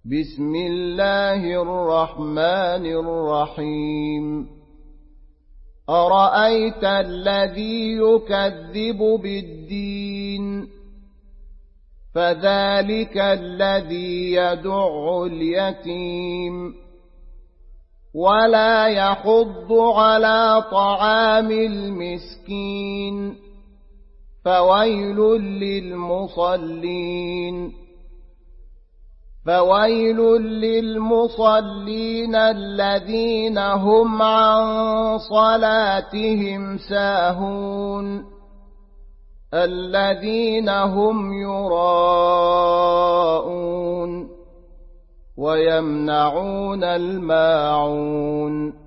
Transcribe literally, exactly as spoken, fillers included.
بسم الله الرحمن الرحيم أرأيت الذي يكذب بالدين فذلك الذي يدع اليتيم ولا يحض على طعام المسكين فويل للمصلين فويل للمصلين الذين هم عن صلاتهم ساهون الذين هم يراءون ويمنعون الماعون